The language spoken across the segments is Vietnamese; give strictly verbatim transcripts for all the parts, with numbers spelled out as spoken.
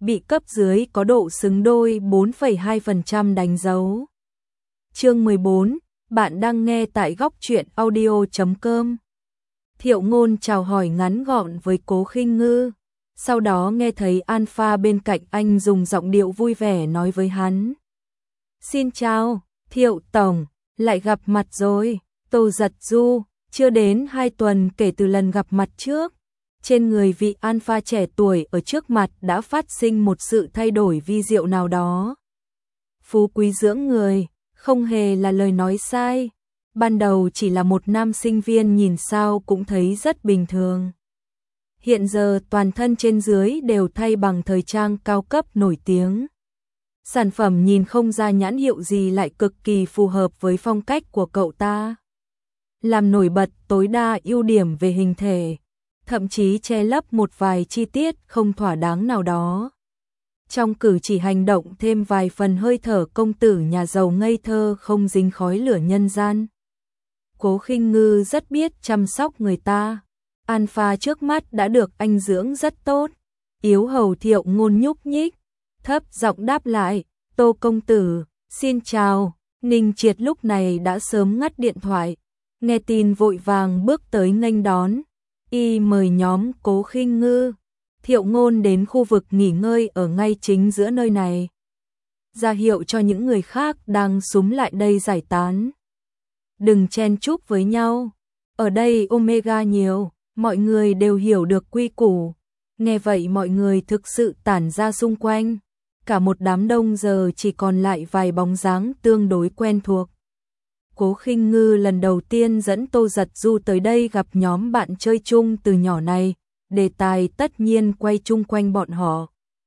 bị cấp dưới có độ xứng đôi bốn phẩy hai phần trăm đánh dấu. Chương mười bốn, bạn đang nghe tại góc truyện audio chấm com. Thiệu Ngôn chào hỏi ngắn gọn với Cố Khinh Ngư, sau đó nghe thấy Alpha bên cạnh anh dùng giọng điệu vui vẻ nói với hắn. Xin chào, Thiệu Tổng, lại gặp mặt rồi. Tô Giật Du, chưa đến hai tuần kể từ lần gặp mặt trước. Trên người vị Alpha trẻ tuổi ở trước mặt đã phát sinh một sự thay đổi vi diệu nào đó. Phú quý dưỡng người, không hề là lời nói sai. Ban đầu chỉ là một nam sinh viên nhìn sao cũng thấy rất bình thường. Hiện giờ toàn thân trên dưới đều thay bằng thời trang cao cấp nổi tiếng. Sản phẩm nhìn không ra nhãn hiệu gì lại cực kỳ phù hợp với phong cách của cậu ta. Làm nổi bật tối đa ưu điểm về hình thể, thậm chí che lấp một vài chi tiết không thỏa đáng nào đó. Trong cử chỉ hành động thêm vài phần hơi thở công tử nhà giàu ngây thơ không dính khói lửa nhân gian. Cố Khinh Ngư rất biết chăm sóc người ta. Alpha trước mắt đã được anh dưỡng rất tốt. Yếu hầu Thiệu Ngôn nhúc nhích, thấp giọng đáp lại, Tô công tử, xin chào. Ninh Triệt lúc này đã sớm ngắt điện thoại, nghe tin vội vàng bước tới nghênh đón. Y mời nhóm Cố Khinh Ngư, Thiệu Ngôn đến khu vực nghỉ ngơi ở ngay chính giữa nơi này, ra hiệu cho những người khác đang xúm lại đây giải tán. Đừng chen chúc với nhau, ở đây Omega nhiều, mọi người đều hiểu được quy củ. Nghe vậy mọi người thực sự tản ra xung quanh, cả một đám đông giờ chỉ còn lại vài bóng dáng tương đối quen thuộc. Cố Khinh Ngư lần đầu tiên dẫn Tô Giật Du tới đây gặp nhóm bạn chơi chung từ nhỏ này, đề tài tất nhiên quay chung quanh bọn họ.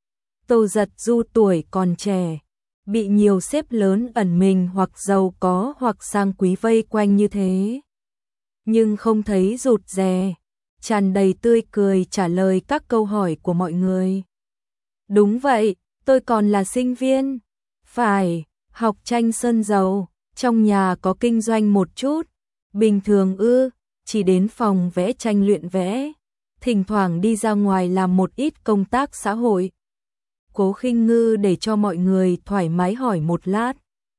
Tô Giật Du tuổi còn trẻ, bị nhiều sếp lớn ẩn mình hoặc giàu có hoặc sang quý vây quanh như thế, nhưng không thấy rụt rè, tràn đầy tươi cười trả lời các câu hỏi của mọi người. Đúng vậy, tôi còn là sinh viên. Phải, học tranh sơn dầu, trong nhà có kinh doanh một chút. Bình thường ư, chỉ đến phòng vẽ tranh luyện vẽ, thỉnh thoảng đi ra ngoài làm một ít công tác xã hội. Cố Khinh Ngư để cho mọi người thoải mái hỏi một lát,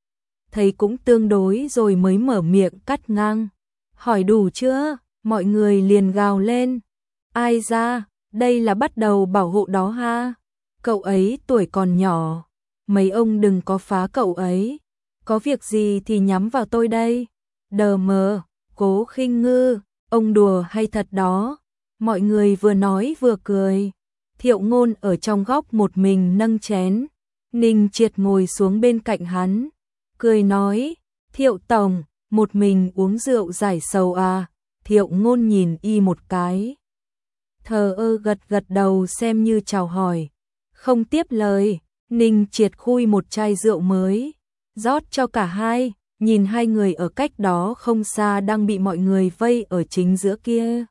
thấy cũng tương đối rồi mới mở miệng cắt ngang. Hỏi đủ chưa? Mọi người liền gào lên. Ai ra, đây là bắt đầu bảo hộ đó ha. Cậu ấy tuổi còn nhỏ, mấy ông đừng có phá cậu ấy. Có việc gì thì nhắm vào tôi đây. Đờ mờ, Cố Khinh Ngư, ông đùa hay thật đó. Mọi người vừa nói vừa cười. Thiệu Ngôn ở trong góc một mình nâng chén. Ninh Triệt ngồi xuống bên cạnh hắn, cười nói, Thiệu Tổng, một mình uống rượu giải sầu à? Thiệu Ngôn nhìn y một cái, thờ ơ gật gật đầu xem như chào hỏi, không tiếp lời. Ninh Triệt khui một chai rượu mới, rót cho cả hai, nhìn hai người ở cách đó không xa đang bị mọi người vây ở chính giữa kia.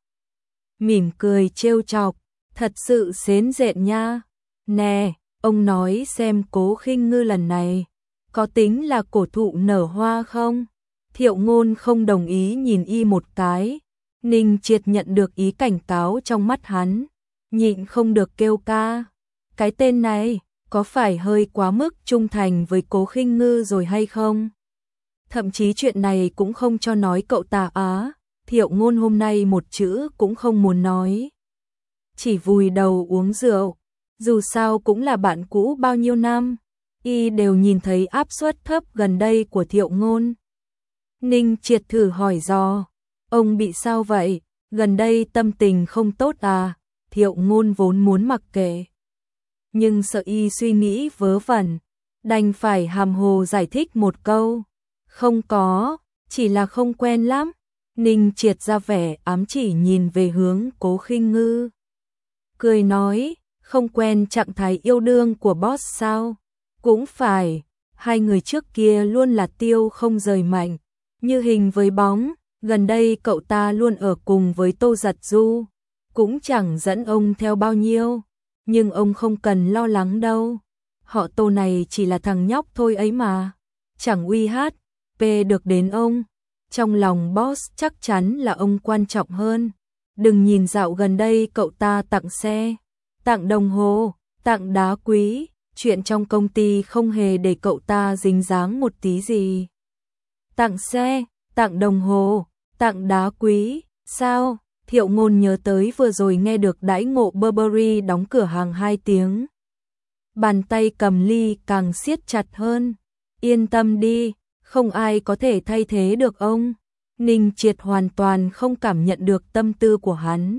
Mỉm cười trêu chọc, thật sự xến rện nha. Nè, ông nói xem Cố Khinh Ngư lần này có tính là cổ thụ nở hoa không? Thiệu Ngôn không đồng ý nhìn y một cái. Ninh Triệt nhận được ý cảnh cáo trong mắt hắn, nhịn không được kêu ca. Cái tên này, có phải hơi quá mức trung thành với Cố Khinh Ngư rồi hay không? Thậm chí chuyện này cũng không cho nói cậu ta á. Thiệu Ngôn hôm nay một chữ cũng không muốn nói, chỉ vùi đầu uống rượu. Dù sao cũng là bạn cũ bao nhiêu năm, y đều nhìn thấy áp suất thấp gần đây của Thiệu Ngôn. Ninh Triệt thử hỏi dò, ông bị sao vậy? Gần đây tâm tình không tốt à? Thiệu Ngôn vốn muốn mặc kệ, nhưng sợ y suy nghĩ vớ vẩn, đành phải hàm hồ giải thích một câu. Không có, chỉ là không quen lắm. Ninh Triệt ra vẻ ám chỉ nhìn về hướng Cố Khinh Ngư, cười nói, không quen trạng thái yêu đương của boss sao? Cũng phải, hai người trước kia luôn là tiêu không rời mạnh, như hình với bóng. Gần đây cậu ta luôn ở cùng với Tô Giật Du, cũng chẳng dẫn ông theo bao nhiêu, nhưng ông không cần lo lắng đâu. Họ Tô này chỉ là thằng nhóc thôi ấy mà, chẳng uy hát pê được đến ông. Trong lòng boss chắc chắn là ông quan trọng hơn. Đừng nhìn dạo gần đây cậu ta tặng xe, tặng đồng hồ, Tặng đá quý, chuyện trong công ty không hề để cậu ta dính dáng một tí gì. Tặng xe, tặng đồng hồ, tặng đá quý, sao? Thiệu Ngôn nhớ tới vừa rồi nghe được đãi ngộ Burberry đóng cửa hàng hai tiếng. Bàn tay cầm ly càng siết chặt hơn. Yên tâm đi, không ai có thể thay thế được ông. Ninh Triệt hoàn toàn không cảm nhận được tâm tư của hắn.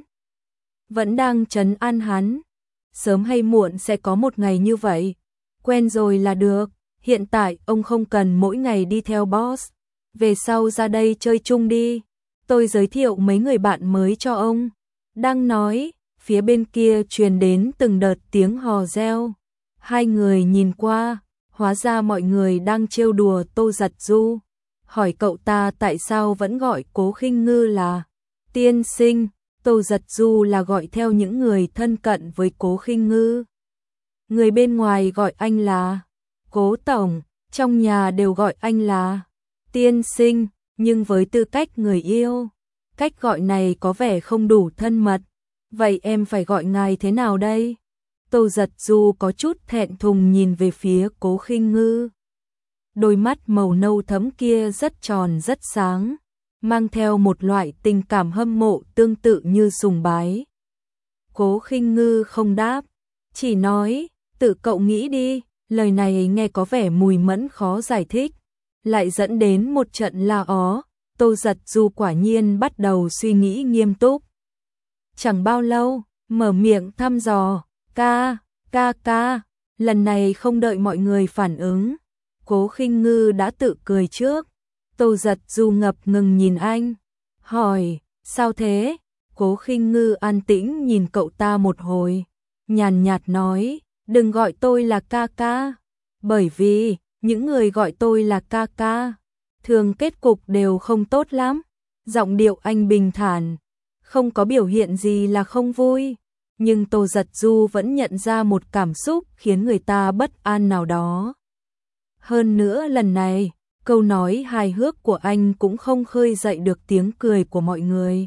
Vẫn đang trấn an hắn. Sớm hay muộn sẽ có một ngày như vậy. Quen rồi là được. Hiện tại ông không cần mỗi ngày đi theo boss. Về sau ra đây chơi chung đi. Tôi giới thiệu mấy người bạn mới cho ông. Đang nói, phía bên kia truyền đến từng đợt tiếng hò reo. Hai người nhìn qua, hóa ra mọi người đang trêu đùa Tô Giật Du. Hỏi cậu ta tại sao vẫn gọi Cố Khinh Ngư là tiên sinh. Tô Giật Du là gọi theo những người thân cận với Cố Khinh Ngư. Người bên ngoài gọi anh là Cố Tổng, trong nhà đều gọi anh là tiên sinh, nhưng với tư cách người yêu, cách gọi này có vẻ không đủ thân mật. Vậy em phải gọi ngài thế nào đây? Tô Giật Du có chút thẹn thùng nhìn về phía Cố Khinh Ngư. Đôi mắt màu nâu thẫm kia rất tròn rất sáng, mang theo một loại tình cảm hâm mộ tương tự như sùng bái. Cố Khinh Ngư không đáp, chỉ nói, tự cậu nghĩ đi. Lời này nghe có vẻ mùi mẫn khó giải thích, lại dẫn đến một trận la ó. Tô Giật Du quả nhiên bắt đầu suy nghĩ nghiêm túc. Chẳng bao lâu, mở miệng thăm dò, ca, ca ca. Lần này không đợi mọi người phản ứng, Cố Khinh Ngư đã tự cười trước. Tô Giật Du ngập ngừng nhìn anh, hỏi, sao thế? Cố Khinh Ngư an tĩnh nhìn cậu ta một hồi, nhàn nhạt nói, đừng gọi tôi là ca ca, bởi vì những người gọi tôi là ca ca thường kết cục đều không tốt lắm. Giọng điệu anh bình thản, không có biểu hiện gì là không vui, nhưng Tô Giật Du vẫn nhận ra một cảm xúc khiến người ta bất an nào đó. Hơn nữa lần này, câu nói hài hước của anh cũng không khơi dậy được tiếng cười của mọi người.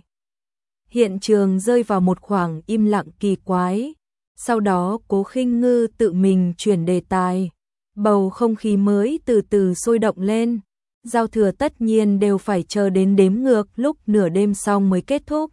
Hiện trường rơi vào một khoảng im lặng kỳ quái. Sau đó Cố Khinh Ngư tự mình chuyển đề tài. Bầu không khí mới từ từ sôi động lên. Giao thừa tất nhiên đều phải chờ đến đếm ngược lúc nửa đêm xong mới kết thúc.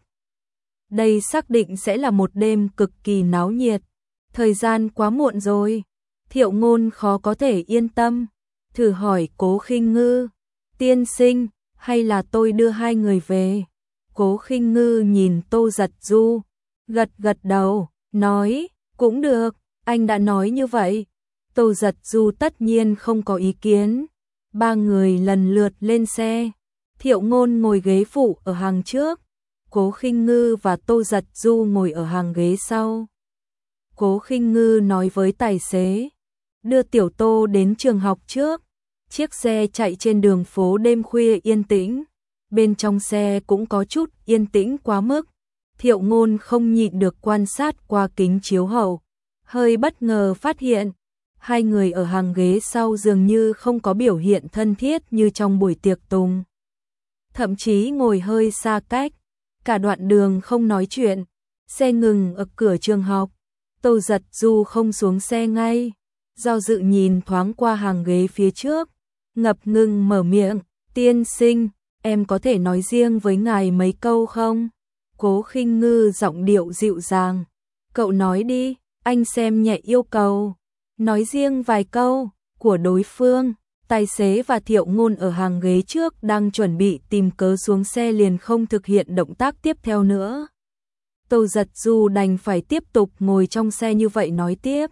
Đây xác định sẽ là một đêm cực kỳ náo nhiệt. Thời gian quá muộn rồi. Thiệu Ngôn khó có thể yên tâm, thử hỏi Cố Khinh Ngư, tiên sinh, hay là tôi đưa hai người về? Cố Khinh Ngư nhìn Tô Giật Du, gật gật đầu, nói, cũng được, anh đã nói như vậy. Tô Giật Du tất nhiên không có ý kiến. Ba người lần lượt lên xe. Thiệu Ngôn ngồi ghế phụ ở hàng trước, Cố Khinh Ngư và Tô Giật Du ngồi ở hàng ghế sau. Cố Khinh Ngư nói với tài xế, đưa Tiểu Tô đến trường học trước. Chiếc xe chạy trên đường phố đêm khuya yên tĩnh, bên trong xe cũng có chút yên tĩnh quá mức. Thiệu Ngôn không nhịn được quan sát qua kính chiếu hậu, hơi bất ngờ phát hiện hai người ở hàng ghế sau dường như không có biểu hiện thân thiết như trong buổi tiệc tùng. Thậm chí ngồi hơi xa cách, cả đoạn đường không nói chuyện. Xe ngừng ở cửa trường học, Tô Giật Du không xuống xe ngay, do dự nhìn thoáng qua hàng ghế phía trước, ngập ngừng mở miệng, tiên sinh, em có thể nói riêng với ngài mấy câu không? Cố Khinh Ngư giọng điệu dịu dàng, cậu nói đi, anh xem nhẹ yêu cầu. Nói riêng vài câu của đối phương. Tài xế và Thiệu Ngôn ở hàng ghế trước đang chuẩn bị tìm cớ xuống xe liền không thực hiện động tác tiếp theo nữa. Tô Giật Du đành phải tiếp tục ngồi trong xe như vậy nói tiếp.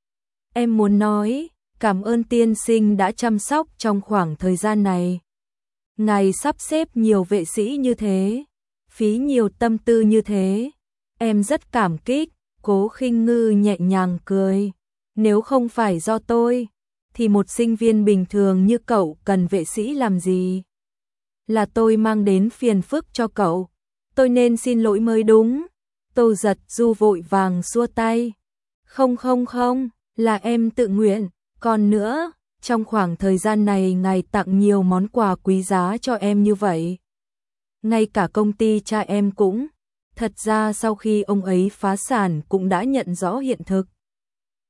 Em muốn nói, cảm ơn tiên sinh đã chăm sóc trong khoảng thời gian này. Ngài sắp xếp nhiều vệ sĩ như thế, phí nhiều tâm tư như thế. Em rất cảm kích. Cố Khinh Ngư nhẹ nhàng cười. Nếu không phải do tôi, thì một sinh viên bình thường như cậu cần vệ sĩ làm gì? Là tôi mang đến phiền phức cho cậu. Tôi nên xin lỗi mới đúng. Tô Giật Du vội vàng xua tay. Không không không, là em tự nguyện. Còn nữa, trong khoảng thời gian này ngài tặng nhiều món quà quý giá cho em như vậy. Ngay cả công ty cha em cũng. Thật ra sau khi ông ấy phá sản cũng đã nhận rõ hiện thực.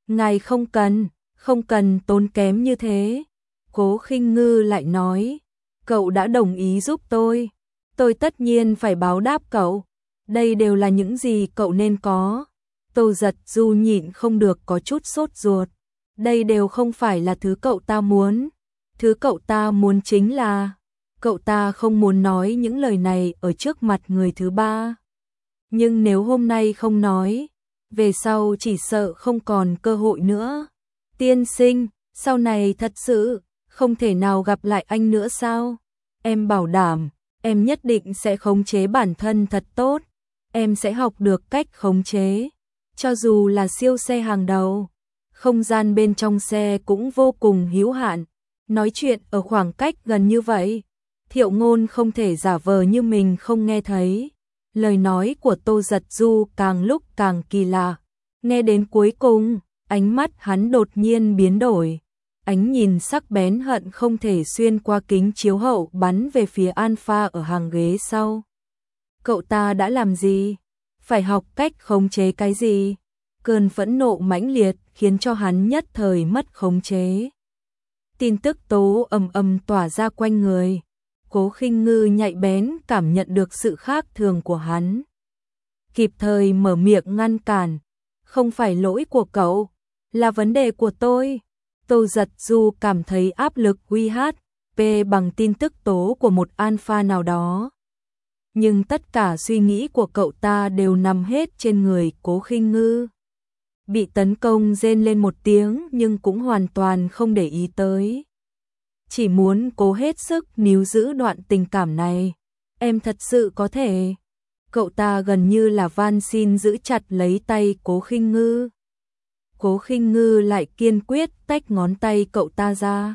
Ngài không cần, không cần tốn kém như thế. Cố Khinh Ngư lại nói, cậu đã đồng ý giúp tôi, tôi tất nhiên phải báo đáp cậu. Đây đều là những gì cậu nên có. Tô Giật Du nhịn không được có chút sốt ruột. Đây đều không phải là thứ cậu ta muốn. Thứ cậu ta muốn chính là, cậu ta không muốn nói những lời này ở trước mặt người thứ ba. Nhưng nếu hôm nay không nói, về sau chỉ sợ không còn cơ hội nữa. Tiên sinh, sau này thật sự không thể nào gặp lại anh nữa sao? Em bảo đảm, em nhất định sẽ khống chế bản thân thật tốt. Em sẽ học được cách khống chế. Cho dù là siêu xe hàng đầu, không gian bên trong xe cũng vô cùng hữu hạn. Nói chuyện ở khoảng cách gần như vậy, Thiệu Ngôn không thể giả vờ như mình không nghe thấy. Lời nói của Tô Giật Du càng lúc càng kỳ lạ. Nghe đến cuối cùng, ánh mắt hắn đột nhiên biến đổi. Ánh nhìn sắc bén hận không thể xuyên qua kính chiếu hậu bắn về phía Alpha ở hàng ghế sau. Cậu ta đã làm gì? Phải học cách khống chế cái gì? Cơn phẫn nộ mãnh liệt khiến cho hắn nhất thời mất khống chế. Tin tức tố ầm ầm tỏa ra quanh người. Cố Khinh Ngư nhạy bén cảm nhận được sự khác thường của hắn. Kịp thời mở miệng ngăn cản. Không phải lỗi của cậu, là vấn đề của tôi. Tô Giật Du cảm thấy áp lực uy hát pê bằng tin tức tố của một alpha nào đó. Nhưng tất cả suy nghĩ của cậu ta đều nằm hết trên người Cố Khinh Ngư. Bị tấn công rên lên một tiếng nhưng cũng hoàn toàn không để ý tới. Chỉ muốn cố hết sức níu giữ đoạn tình cảm này. Em thật sự có thể. Cậu ta gần như là van xin giữ chặt lấy tay Cố Khinh Ngư. Cố Khinh Ngư lại kiên quyết tách ngón tay cậu ta ra.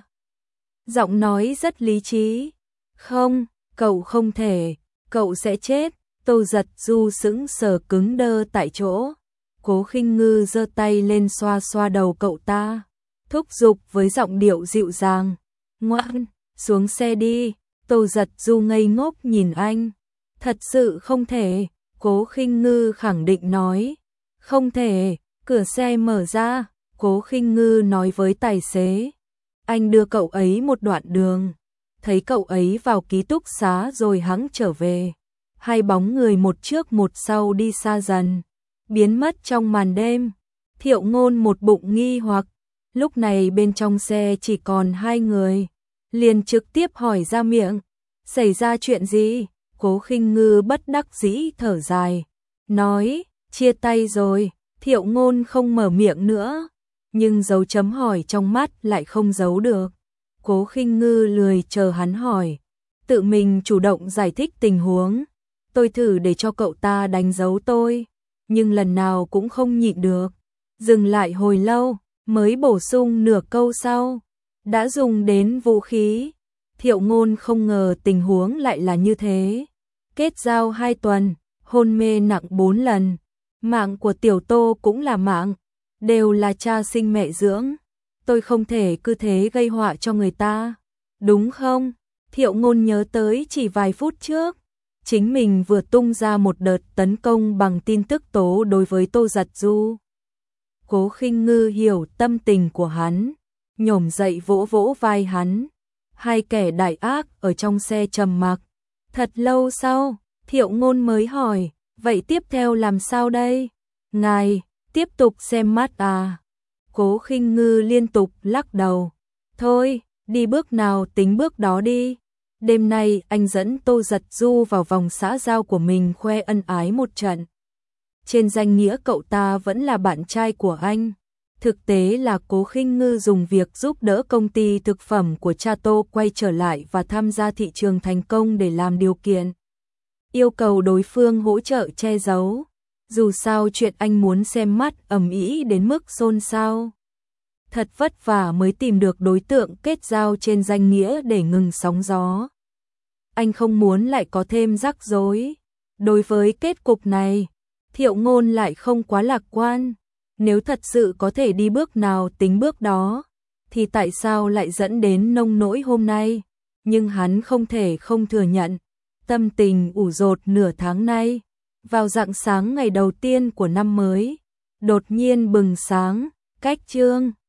Giọng nói rất lý trí. Không, cậu không thể, cậu sẽ chết. Tô Giật Du sững sờ cứng đơ tại chỗ. Cố Khinh Ngư giơ tay lên xoa xoa đầu cậu ta, thúc giục với giọng điệu dịu dàng. Ngoan, xuống xe đi. Tô Giật Du ngây ngốc nhìn anh. Thật sự không thể. Cố Khinh Ngư khẳng định nói. Không thể. Cửa xe mở ra. Cố Khinh Ngư nói với tài xế. Anh đưa cậu ấy một đoạn đường. Thấy cậu ấy vào ký túc xá rồi hắn trở về. Hai bóng người một trước một sau đi xa dần, biến mất trong màn đêm. Thiệu Ngôn một bụng nghi hoặc. Lúc này bên trong xe chỉ còn hai người. Liền trực tiếp hỏi ra miệng. Xảy ra chuyện gì? Cố Khinh Ngư bất đắc dĩ thở dài. Nói, chia tay rồi. Thiệu Ngôn không mở miệng nữa. Nhưng dấu chấm hỏi trong mắt lại không giấu được. Cố Khinh Ngư lười chờ hắn hỏi. Tự mình chủ động giải thích tình huống. Tôi thử để cho cậu ta đánh dấu tôi. Nhưng lần nào cũng không nhịn được. Dừng lại hồi lâu, mới bổ sung nửa câu sau. Đã dùng đến vũ khí. Thiệu Ngôn không ngờ tình huống lại là như thế. Kết giao hai tuần, hôn mê nặng bốn lần. Mạng của Tiểu Tô cũng là mạng. Đều là cha sinh mẹ dưỡng. Tôi không thể cứ thế gây họa cho người ta. Đúng không? Thiệu Ngôn nhớ tới chỉ vài phút trước. Chính mình vừa tung ra một đợt tấn công bằng tin tức tố đối với Tô Giật Du. Cố Khinh Ngư hiểu tâm tình của hắn, nhổm dậy vỗ vỗ vai hắn. Hai kẻ đại ác ở trong xe trầm mặc. Thật lâu sau, Thiệu Ngôn mới hỏi, vậy tiếp theo làm sao đây? Ngài, tiếp tục xem mắt à? Cố Khinh Ngư liên tục lắc đầu. Thôi, đi bước nào tính bước đó đi. Đêm nay anh dẫn Tô Giật Du vào vòng xã giao của mình khoe ân ái một trận. Trên danh nghĩa cậu ta vẫn là bạn trai của anh. Thực tế là Cố Khinh Ngư dùng việc giúp đỡ công ty thực phẩm của cha Tô quay trở lại và tham gia thị trường thành công để làm điều kiện. Yêu cầu đối phương hỗ trợ che giấu. Dù sao chuyện anh muốn xem mắt ầm ĩ đến mức xôn xao. Thật vất vả mới tìm được đối tượng kết giao trên danh nghĩa để ngừng sóng gió. Anh không muốn lại có thêm rắc rối. Đối với kết cục này, Thiệu Ngôn lại không quá lạc quan. Nếu thật sự có thể đi bước nào tính bước đó, thì tại sao lại dẫn đến nông nỗi hôm nay? Nhưng hắn không thể không thừa nhận. Tâm tình ủ dột nửa tháng nay, vào rạng sáng ngày đầu tiên của năm mới, đột nhiên bừng sáng, cách chương